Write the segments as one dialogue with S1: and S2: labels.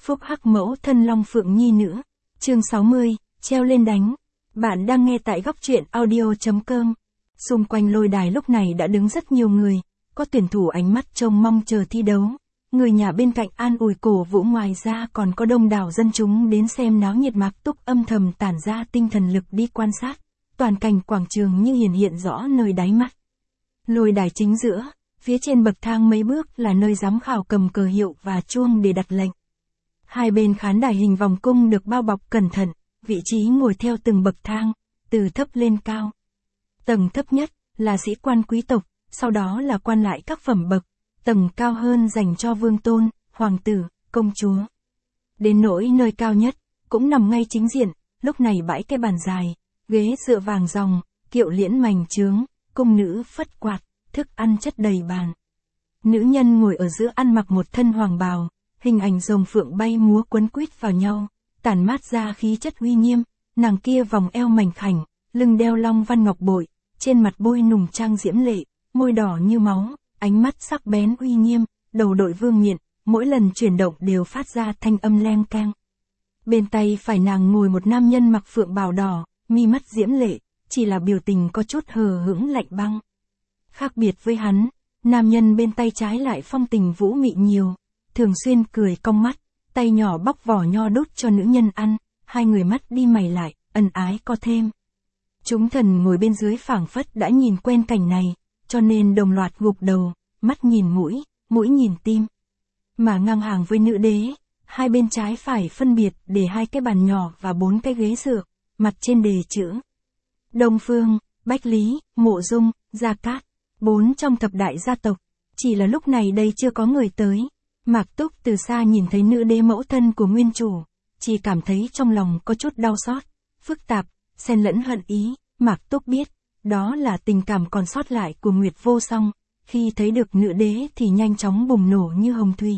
S1: phúc hắc mẫu thân Long Phượng Nhi nữa. Chương 60, treo lên đánh. Bạn đang nghe tại góc truyện audio.com. Xung quanh lôi đài lúc này đã đứng rất nhiều người, có tuyển thủ ánh mắt trông mong chờ thi đấu. Người nhà bên cạnh an ủi cổ vũ, ngoài ra còn có đông đảo dân chúng đến xem náo nhiệt. Mạc Túc âm thầm tản ra tinh thần lực đi quan sát. Toàn cảnh quảng trường như hiện rõ nơi đáy mắt. Lôi đài chính giữa, phía trên bậc thang mấy bước là nơi giám khảo cầm cờ hiệu và chuông để đặt lệnh. Hai bên khán đài hình vòng cung được bao bọc cẩn thận, vị trí ngồi theo từng bậc thang, từ thấp lên cao. Tầng thấp nhất là sĩ quan quý tộc, sau đó là quan lại các phẩm bậc, tầng cao hơn dành cho vương tôn, hoàng tử, công chúa. Đến nỗi nơi cao nhất, cũng nằm ngay chính diện, lúc này bãi cái bàn dài, ghế dựa vàng ròng, kiệu liễn mành trướng, cung nữ phất quạt, thức ăn chất đầy bàn. Nữ nhân ngồi ở giữa ăn mặc một thân hoàng bào, hình ảnh rồng phượng bay múa quấn quýt vào nhau, tản mát ra khí chất uy nghiêm. Nàng kia vòng eo mảnh khảnh, lưng đeo long văn ngọc bội, trên mặt bôi nùng trang diễm lệ, môi đỏ như máu, ánh mắt sắc bén uy nghiêm, đầu đội vương miện, mỗi lần chuyển động đều phát ra thanh âm leng keng. Bên tay phải nàng ngồi một nam nhân mặc phượng bào đỏ, mi mắt diễm lệ, chỉ là biểu tình có chút hờ hững lạnh băng. Khác biệt với hắn, nam nhân bên tay trái lại phong tình vũ mị nhiều, thường xuyên cười cong mắt, tay nhỏ bóc vỏ nho đút cho nữ nhân ăn, hai người mắt đi mày lại, ân ái có thêm. Chúng thần ngồi bên dưới phảng phất đã nhìn quen cảnh này, cho nên đồng loạt gục đầu, mắt nhìn mũi, mũi nhìn tim. Mà ngang hàng với nữ đế, hai bên trái phải phân biệt để hai cái bàn nhỏ và 4 cái ghế dựa, mặt trên đề chữ Đông Phương, Bách Lý, Mộ Dung, Gia Cát, 4 trong thập đại gia tộc. Chỉ là lúc này đây chưa có người tới. Mạc Túc từ xa nhìn thấy nữ đế mẫu thân của nguyên chủ, chỉ cảm thấy trong lòng có chút đau xót, phức tạp, xen lẫn hận ý. Mạc Túc biết, đó là tình cảm còn sót lại của Nguyệt Vô Song, khi thấy được nữ đế thì nhanh chóng bùng nổ như hồng thủy.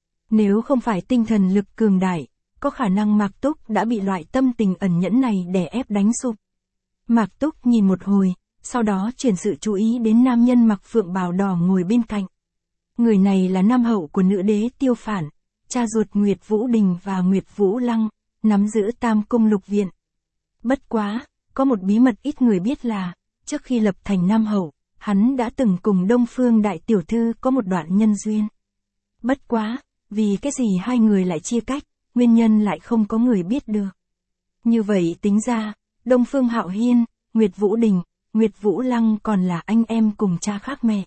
S1: Nếu không phải tinh thần lực cường đại, có khả năng Mạc Túc đã bị loại tâm tình ẩn nhẫn này đè ép đánh sụp. Mạc Túc nhìn một hồi, sau đó chuyển sự chú ý đến nam nhân mặc phượng bào đỏ ngồi bên cạnh. Người này là nam hậu của nữ đế Tiêu Phản, cha ruột Nguyệt Vũ Đình và Nguyệt Vũ Lăng, nắm giữ Tam Cung Lục Viện. Bất quá, có một bí mật ít người biết là, trước khi lập thành nam hậu, hắn đã từng cùng Đông Phương đại tiểu thư có một đoạn nhân duyên. Bất quá, vì cái gì hai người lại chia cách, nguyên nhân lại không có người biết được. Như vậy tính ra, Đông Phương Hạo Hiên, Nguyệt Vũ Đình, Nguyệt Vũ Lăng còn là anh em cùng cha khác mẹ.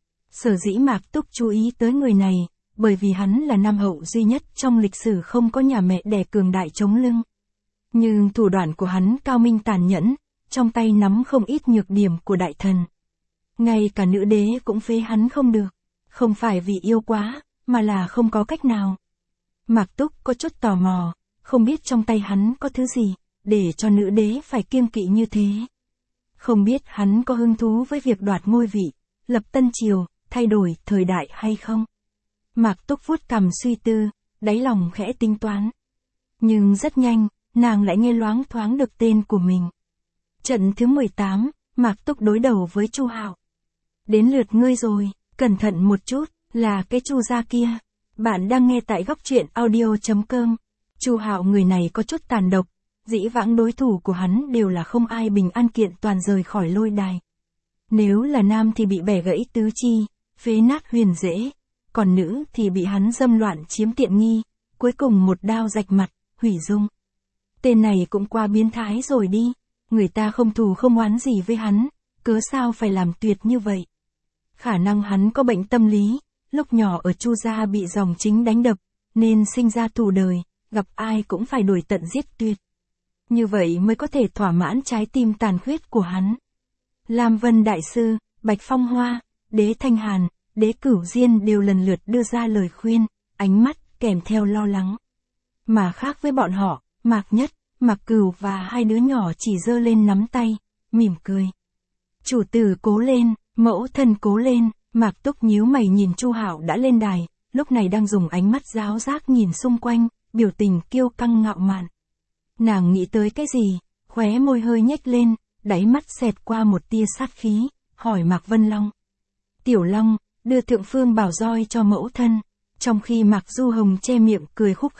S1: Sở dĩ Mạc Túc chú ý tới người này, bởi vì hắn là nam hậu duy nhất trong lịch sử không có nhà mẹ đẻ cường đại chống lưng. Nhưng thủ đoạn của hắn cao minh tàn nhẫn, trong tay nắm không ít nhược điểm của đại thần. Ngay cả nữ đế cũng phế hắn không được, không phải vì yêu quá, mà là không có cách nào. Mạc Túc có chút tò mò, không biết trong tay hắn có thứ gì, để cho nữ đế phải kiêng kỵ như thế. Không biết hắn có hứng thú với việc đoạt ngôi vị, lập tân triều, thay đổi thời đại hay không? Mạc Túc vuốt cằm suy tư, đáy lòng khẽ tính toán. Nhưng rất nhanh, nàng lại nghe loáng thoáng được tên của mình. Trận thứ 18, Mạc Túc đối đầu với Chu Hạo. Đến lượt ngươi rồi, cẩn thận một chút, là cái Chu gia kia. Bạn đang nghe tại góc truyện audio.com. Chu Hạo người này có chút tàn độc, dĩ vãng đối thủ của hắn đều là không ai bình an kiện toàn rời khỏi lôi đài. Nếu là nam thì bị bẻ gãy tứ chi, phế nát huyền dễ, còn nữ thì bị hắn dâm loạn chiếm tiện nghi, cuối cùng một đao rạch mặt, hủy dung. Tên này cũng qua biến thái rồi đi, người ta không thù không oán gì với hắn, cớ sao phải làm tuyệt như vậy. Khả năng hắn có bệnh tâm lý, lúc nhỏ ở Chu gia bị dòng chính đánh đập, nên sinh ra thù đời, gặp ai cũng phải đuổi tận giết tuyệt. Như vậy mới có thể thỏa mãn trái tim tàn khuyết của hắn. Lam Vân Đại Sư, Bạch Phong Hoa, Đế Thanh Hàn, Đế Cửu Diên đều lần lượt đưa ra lời khuyên, ánh mắt kèm theo lo lắng. Mà khác với bọn họ, Mạc Nhất, Mạc Cửu và hai đứa nhỏ chỉ giơ lên nắm tay, mỉm cười. Chủ tử cố lên, mẫu thân cố lên. Mạc Túc nhíu mày nhìn Chu Hạo đã lên đài, lúc này đang dùng ánh mắt giáo giác nhìn xung quanh, biểu tình kiêu căng ngạo mạn. Nàng nghĩ tới cái gì, khóe môi hơi nhếch lên, đáy mắt xẹt qua một tia sát khí, hỏi Mạc Vân Long. Tiểu Long, đưa thượng phương bảo roi cho mẫu thân. Trong khi Mạc Du Hồng che miệng cười khúc khích,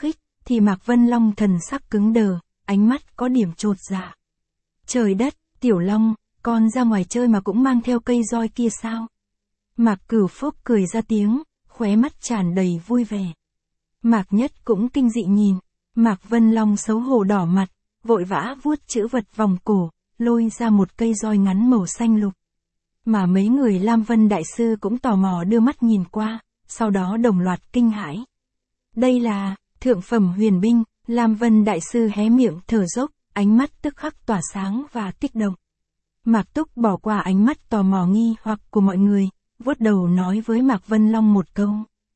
S1: thì Mạc Vân Long thần sắc cứng đờ, ánh mắt có điểm chột dạ. Trời đất, Tiểu Long, con ra ngoài chơi mà cũng mang theo cây roi kia sao? Mạc Cửu Phúc cười ra tiếng, khóe mắt tràn đầy vui vẻ. Mạc Nhất cũng kinh dị nhìn, Mạc Vân Long xấu hổ đỏ mặt, vội vã vuốt chữ vật vòng cổ, lôi ra một cây roi ngắn màu xanh lục. Mà mấy người Lam Vân Đại Sư cũng tò mò đưa mắt nhìn qua, sau đó đồng loạt kinh hãi. Đây là thượng phẩm huyền binh. Lam Vân Đại Sư hé miệng thở dốc, ánh mắt tức khắc tỏa sáng và kích động. Mạc Túc bỏ qua ánh mắt tò mò nghi hoặc của mọi người, vuốt đầu nói với Mạc Vân Long một câu.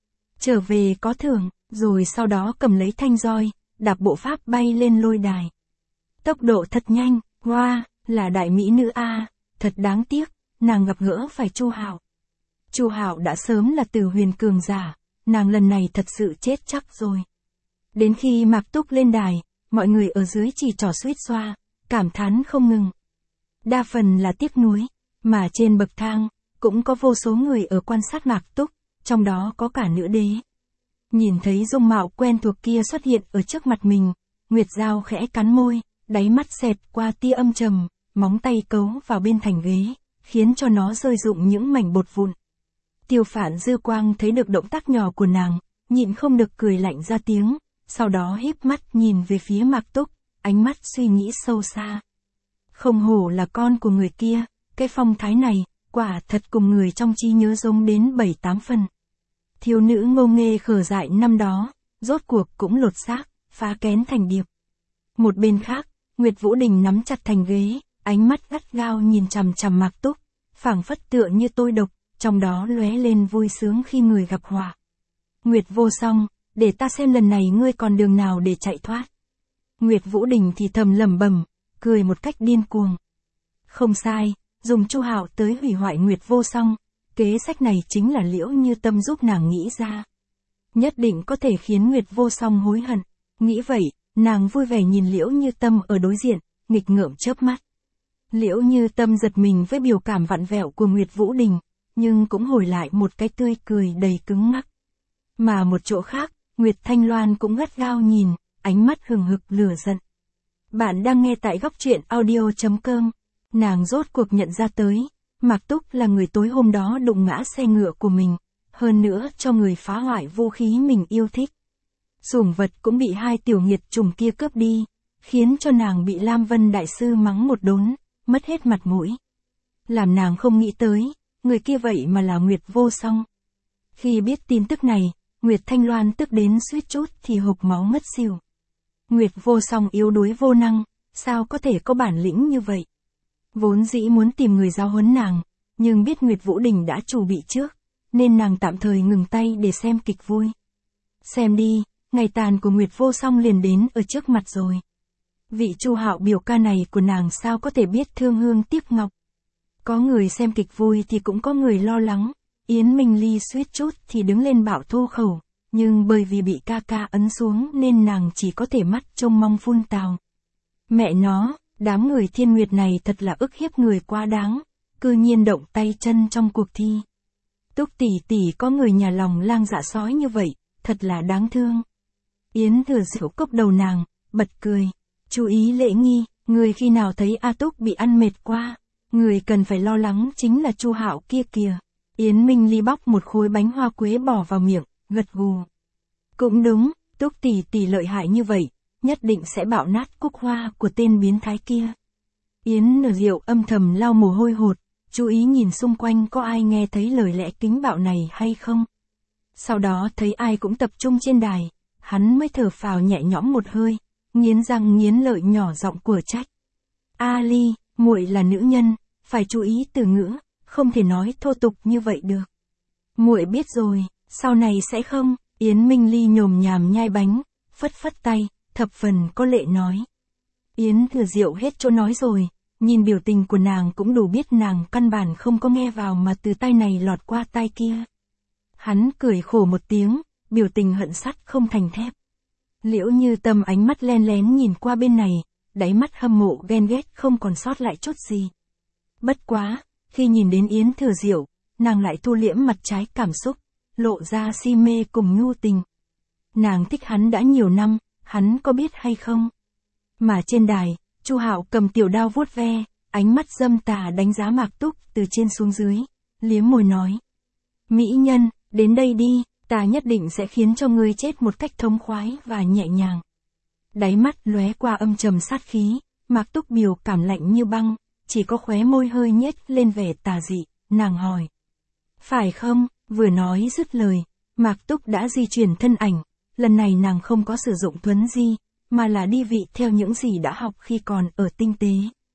S1: Trở về có thưởng, rồi sau đó cầm lấy thanh roi, đạp bộ pháp bay lên lôi đài. Tốc độ thật nhanh, hoa, là đại mỹ nữ a, thật đáng tiếc, nàng gặp gỡ phải Chu Hạo. Chu Hạo đã sớm là Tử Huyền cường giả, nàng lần này thật sự chết chắc rồi. Đến khi Mạc Túc lên đài, mọi người ở dưới chỉ trỏ suýt xoa, cảm thán không ngừng. Đa phần là tiếc nuối, mà trên bậc thang, cũng có vô số người ở quan sát Mạc Túc, trong đó có cả nữ đế. Nhìn thấy dung mạo quen thuộc kia xuất hiện ở trước mặt mình, Nguyệt Giao khẽ cắn môi, đáy mắt xẹt qua tia âm trầm, móng tay cấu vào bên thành ghế, khiến cho nó rơi rụng những mảnh bột vụn. Tiêu Phản Dư Quang thấy được động tác nhỏ của nàng, nhịn không được cười lạnh ra tiếng, sau đó híp mắt nhìn về phía Mạc Túc, ánh mắt suy nghĩ sâu xa. Không hổ là con của người kia, cái phong thái này, quả thật cùng người trong trí nhớ giống đến 7-8 phần. Thiếu nữ ngô nghê khờ dại năm đó, rốt cuộc cũng lột xác, phá kén thành điệp. Một bên khác, Nguyệt Vũ Đình nắm chặt thành ghế, ánh mắt gắt gao nhìn chằm chằm Mạc Túc, phảng phất tựa như tôi độc, trong đó lóe lên vui sướng khi người gặp họa. Nguyệt Vô Song, để ta xem lần này ngươi còn đường nào để chạy thoát. Nguyệt Vũ Đình thì thầm lẩm bẩm, cười một cách điên cuồng. Không sai, dùng Chu Hạo tới hủy hoại Nguyệt Vô Song, kế sách này chính là Liễu Như Tâm giúp nàng nghĩ ra. Nhất định có thể khiến Nguyệt Vô Song hối hận. Nghĩ vậy, nàng vui vẻ nhìn Liễu Như Tâm ở đối diện, nghịch ngợm chớp mắt. Liễu Như Tâm giật mình với biểu cảm vặn vẹo của Nguyệt Vũ Đình, nhưng cũng hồi lại một cái tươi cười đầy cứng ngắc. Mà một chỗ khác, Nguyệt Thanh Loan cũng gắt gao nhìn, ánh mắt hừng hực lửa giận. Bạn đang nghe tại góc truyện audio.com. Nàng rốt cuộc nhận ra tới, Mạc Túc là người tối hôm đó đụng ngã xe ngựa của mình, hơn nữa cho người phá hoại vũ khí mình yêu thích. Sủng vật cũng bị hai tiểu nghiệt trùng kia cướp đi, khiến cho nàng bị Lam Vân Đại Sư mắng một đốn, mất hết mặt mũi. Làm nàng không nghĩ tới, người kia vậy mà là Nguyệt Vô Song. Khi biết tin tức này, Nguyệt Thanh Loan tức đến suýt chút thì hộc máu ngất xỉu. Nguyệt Vô Song yếu đuối vô năng, sao có thể có bản lĩnh như vậy? Vốn dĩ muốn tìm người giáo huấn nàng, nhưng biết Nguyệt Vũ Đình đã chuẩn bị trước, nên nàng tạm thời ngừng tay để xem kịch vui. Xem đi, ngày tàn của Nguyệt Vô Song liền đến ở trước mặt rồi. Vị Chu Hạo biểu ca này của nàng sao có thể biết thương hương tiếc ngọc. Có người xem kịch vui thì cũng có người lo lắng, Yến Minh Ly suýt chút thì đứng lên bạo thô khẩu, nhưng bởi vì bị ca ca ấn xuống nên nàng chỉ có thể mắt trông mong phun tào. Mẹ nó, đám người Thiên Nguyệt này thật là ức hiếp người quá đáng, cư nhiên động tay chân trong cuộc thi. Túc tỷ tỷ có người nhà lòng lang dạ sói như vậy, thật là đáng thương. Yến Thừa Diệu cốc đầu nàng, bật cười. Chú ý lễ nghi, người khi nào thấy A Túc bị ăn mệt qua, người cần phải lo lắng chính là Chu Hạo kia kìa. Yến Minh Ly bóc một khối bánh hoa quế bỏ vào miệng, gật gù. Cũng đúng, Túc tỷ tỷ lợi hại như vậy, nhất định sẽ bạo nát cúc hoa của tên biến thái kia. Yến Nở Diệu âm thầm lau mồ hôi hột, chú ý nhìn xung quanh có ai nghe thấy lời lẽ kính bạo này hay không. Sau đó thấy ai cũng tập trung trên đài, hắn mới thở phào nhẹ nhõm một hơi, nghiến răng nghiến lợi nhỏ giọng của trách. A Ly, muội là nữ nhân, phải chú ý từ ngữ, không thể nói thô tục như vậy được. Muội biết rồi, sau này sẽ không. Yến Minh Ly nhồm nhàm nhai bánh, phất phất tay, thập phần có lệ nói. Yến Thừa Diệu hết chỗ nói rồi, nhìn biểu tình của nàng cũng đủ biết nàng căn bản không có nghe vào mà từ tai này lọt qua tai kia. Hắn cười khổ một tiếng, biểu tình hận sắt không thành thép. Liễu Như Tâm ánh mắt len lén nhìn qua bên này, đáy mắt hâm mộ ghen ghét không còn sót lại chút gì. Bất quá, khi nhìn đến Yến Thừa Diệu, nàng lại thu liễm mặt trái cảm xúc, lộ ra si mê cùng nhu tình. Nàng thích hắn đã nhiều năm, hắn có biết hay không? Mà trên đài, Chu Hạo cầm tiểu đao vuốt ve, ánh mắt dâm tà đánh giá Mạc Túc từ trên xuống dưới, liếm môi nói. Mỹ nhân, đến đây đi, ta nhất định sẽ khiến cho ngươi chết một cách thống khoái và nhẹ nhàng. Đáy mắt lóe qua âm trầm sát khí, Mạc Túc biểu cảm lạnh như băng, chỉ có khóe môi hơi nhếch lên vẻ tà dị, nàng hỏi. Phải không? Vừa nói dứt lời, Mạc Túc đã di chuyển thân ảnh, lần này nàng không có sử dụng thuấn di, mà là đi vị theo những gì đã học khi còn ở tinh tế.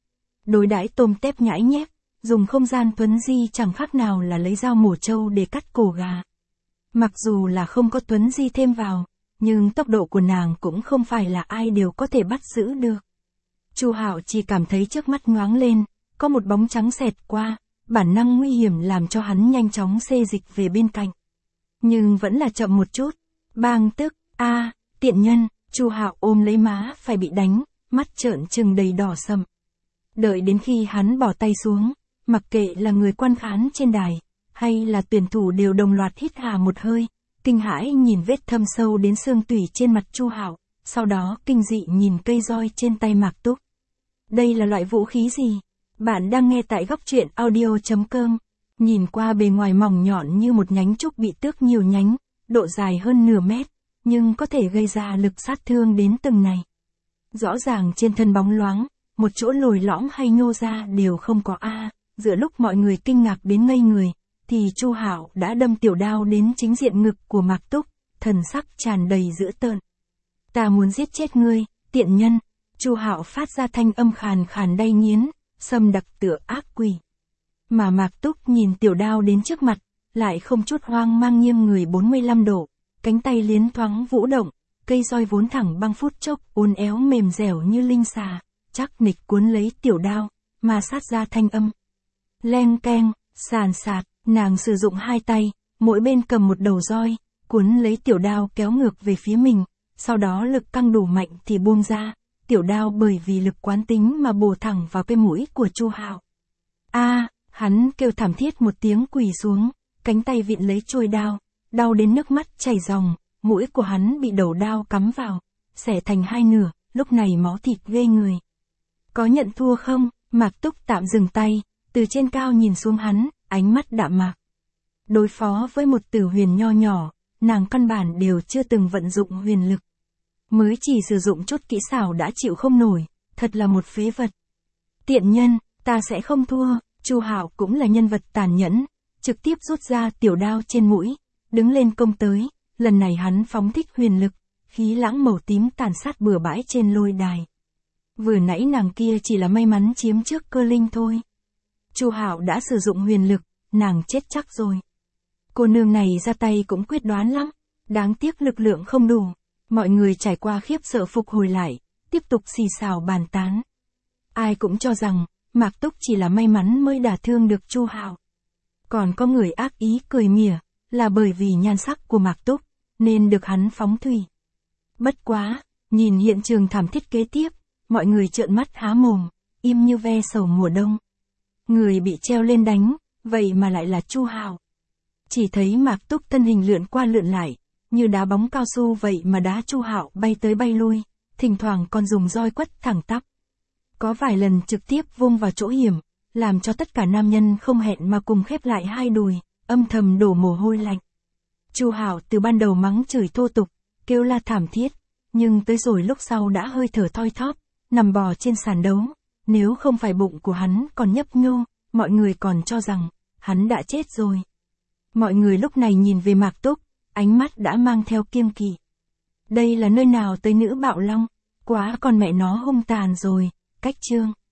S1: Đối đãi tôm tép nhãi nhép, dùng không gian thuấn di chẳng khác nào là lấy dao mổ trâu để cắt cổ gà. Mặc dù là không có thuấn di thêm vào, nhưng tốc độ của nàng cũng không phải là ai đều có thể bắt giữ được. Chu Hạo chỉ cảm thấy trước mắt nhoáng lên, có một bóng trắng xẹt qua, bản năng nguy hiểm làm cho hắn nhanh chóng xê dịch về bên cạnh. Nhưng vẫn là chậm một chút. Bang tức, tiện nhân, Chu Hạo ôm lấy má phải bị đánh, mắt trợn trừng đầy đỏ sậm. Đợi đến khi hắn bỏ tay xuống, mặc kệ là người quan khán trên đài, hay là tuyển thủ đều đồng loạt hít hà một hơi, kinh hãi nhìn vết thâm sâu đến xương tủy trên mặt Chu Hạo, sau đó kinh dị nhìn cây roi trên tay Mạc Túc. Đây là loại vũ khí gì? Bạn đang nghe tại góc truyện audio.com. Nhìn qua bề ngoài mỏng nhọn như một nhánh trúc bị tước nhiều nhánh, độ dài hơn nửa mét, nhưng có thể gây ra lực sát thương đến từng này. Rõ ràng trên thân bóng loáng, một chỗ lồi lõm hay nhô ra đều không có giữa lúc mọi người kinh ngạc đến ngây người, thì Chu Hạo đã đâm tiểu đao đến chính diện ngực của Mạc Túc, thần sắc tràn đầy dữ tợn. Ta muốn giết chết ngươi, tiện nhân. Chu Hạo phát ra thanh âm khàn khàn đay nghiến, sầm đặc tựa ác quỷ. Mà Mạc Túc nhìn tiểu đao đến trước mặt, lại không chút hoang mang nghiêng người 45 độ, cánh tay liến thoáng vũ động, cây roi vốn thẳng băng phút chốc uốn éo mềm dẻo như linh xà, chắc nịch cuốn lấy tiểu đao, mà sát ra thanh âm. Leng keng, sàn sạt, nàng sử dụng hai tay, mỗi bên cầm một đầu roi, cuốn lấy tiểu đao kéo ngược về phía mình, sau đó lực căng đủ mạnh thì buông ra, tiểu đao bởi vì lực quán tính mà bổ thẳng vào cái mũi của Chu Hạo. Hắn kêu thảm thiết một tiếng quỳ xuống, cánh tay vịn lấy chuôi đao, đau đến nước mắt chảy ròng, mũi của hắn bị đầu đao cắm vào, xẻ thành hai nửa, lúc này máu thịt ghê người. Có nhận thua không? Mạc Túc tạm dừng tay, từ trên cao nhìn xuống hắn, ánh mắt đạm mạc. Đối phó với một tử huyền nho nhỏ, nàng căn bản đều chưa từng vận dụng huyền lực. Mới chỉ sử dụng chút kỹ xảo đã chịu không nổi, thật là một phế vật. Tiện nhân, ta sẽ không thua. Chu Hạo cũng là nhân vật tàn nhẫn, trực tiếp rút ra tiểu đao trên mũi, đứng lên công tới, lần này hắn phóng thích huyền lực, khí lãng màu tím tàn sát bừa bãi trên lôi đài. Vừa nãy nàng kia chỉ là may mắn chiếm trước cơ linh thôi. Chu Hạo đã sử dụng huyền lực, nàng chết chắc rồi. Cô nương này ra tay cũng quyết đoán lắm, đáng tiếc lực lượng không đủ. Mọi người trải qua khiếp sợ phục hồi lại, tiếp tục xì xào bàn tán. Ai cũng cho rằng Mạc Túc chỉ là may mắn mới đả thương được Chu Hạo. Còn có người ác ý cười mỉa, là bởi vì nhan sắc của Mạc Túc, nên được hắn phóng thủy. Bất quá, nhìn hiện trường thảm thiết kế tiếp, mọi người trợn mắt há mồm, im như ve sầu mùa đông. Người bị treo lên đánh, vậy mà lại là Chu Hạo. Chỉ thấy Mạc Túc thân hình lượn qua lượn lại, như đá bóng cao su vậy mà đá Chu Hạo bay tới bay lui, thỉnh thoảng còn dùng roi quất thẳng tắp. Có vài lần trực tiếp vung vào chỗ hiểm, làm cho tất cả nam nhân không hẹn mà cùng khép lại hai đùi, âm thầm đổ mồ hôi lạnh. Chu Hạo từ ban đầu mắng chửi thô tục, kêu la thảm thiết, nhưng tới rồi lúc sau đã hơi thở thoi thóp, nằm bò trên sàn đấu, nếu không phải bụng của hắn còn nhấp nhô, mọi người còn cho rằng hắn đã chết rồi. Mọi người lúc này nhìn về Mạc Túc, ánh mắt đã mang theo kiêng kỵ. Đây là nơi nào tới nữ bạo long, quá con mẹ nó hung tàn rồi. Cách chương